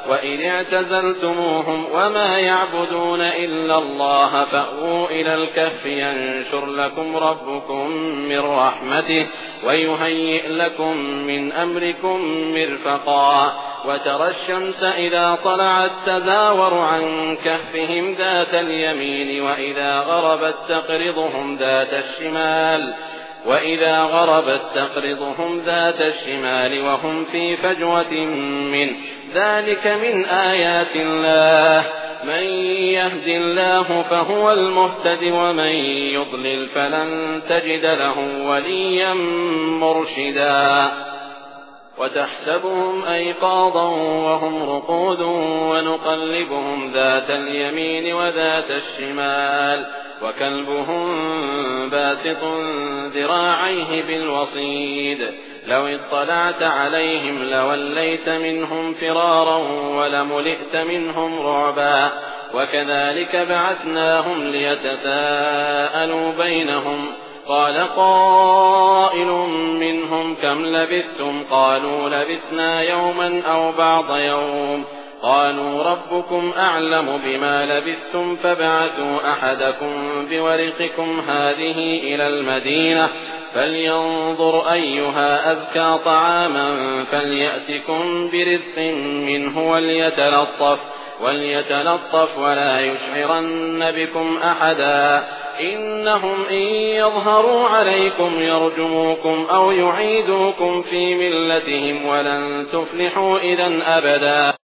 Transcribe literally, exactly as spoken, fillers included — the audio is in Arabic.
وإذ اعتزلتموهم وما يعبدون إلا الله فأووا إلى الكهف ينشر لكم ربكم من رحمته ويهيئ لكم من أمركم مرفقا وترى الشمس إذا طلعت تزاور عن كهفهم ذات اليمين وإذا غربت تقرضهم ذات الشمال وإذا غربت تقرضهم ذات الشمال وهم في فجوة منه ذلك من آيات الله من يهد الله فهو المهتد ومن يضلل فلن تجد له وليا مرشدا وتحسبهم أيقاظا وهم رقود ونقلبهم ذات اليمين وذات الشمال وكلبهم باسط ذراعيه بالوصيد لو اطلعت عليهم لوليت منهم فرارا ولملئت منهم رعبا وكذلك بعثناهم ليتساءلوا بينهم قال قائل منهم كم لبثتم قالوا لبثنا يوما أو بعض يوم قالوا ربكم أعلم بما لبثتم فابعثوا أحدكم بورقكم هذه إلى المدينة فلينظر أيها أزكى طعاما فليأتكم برزق منه وليتلطف وليتلطف ولا يشعرن بكم أحدا إنهم إن يظهروا عليكم يرجموكم أو يعيدوكم في ملتهم ولن تفلحوا إذا أبدا.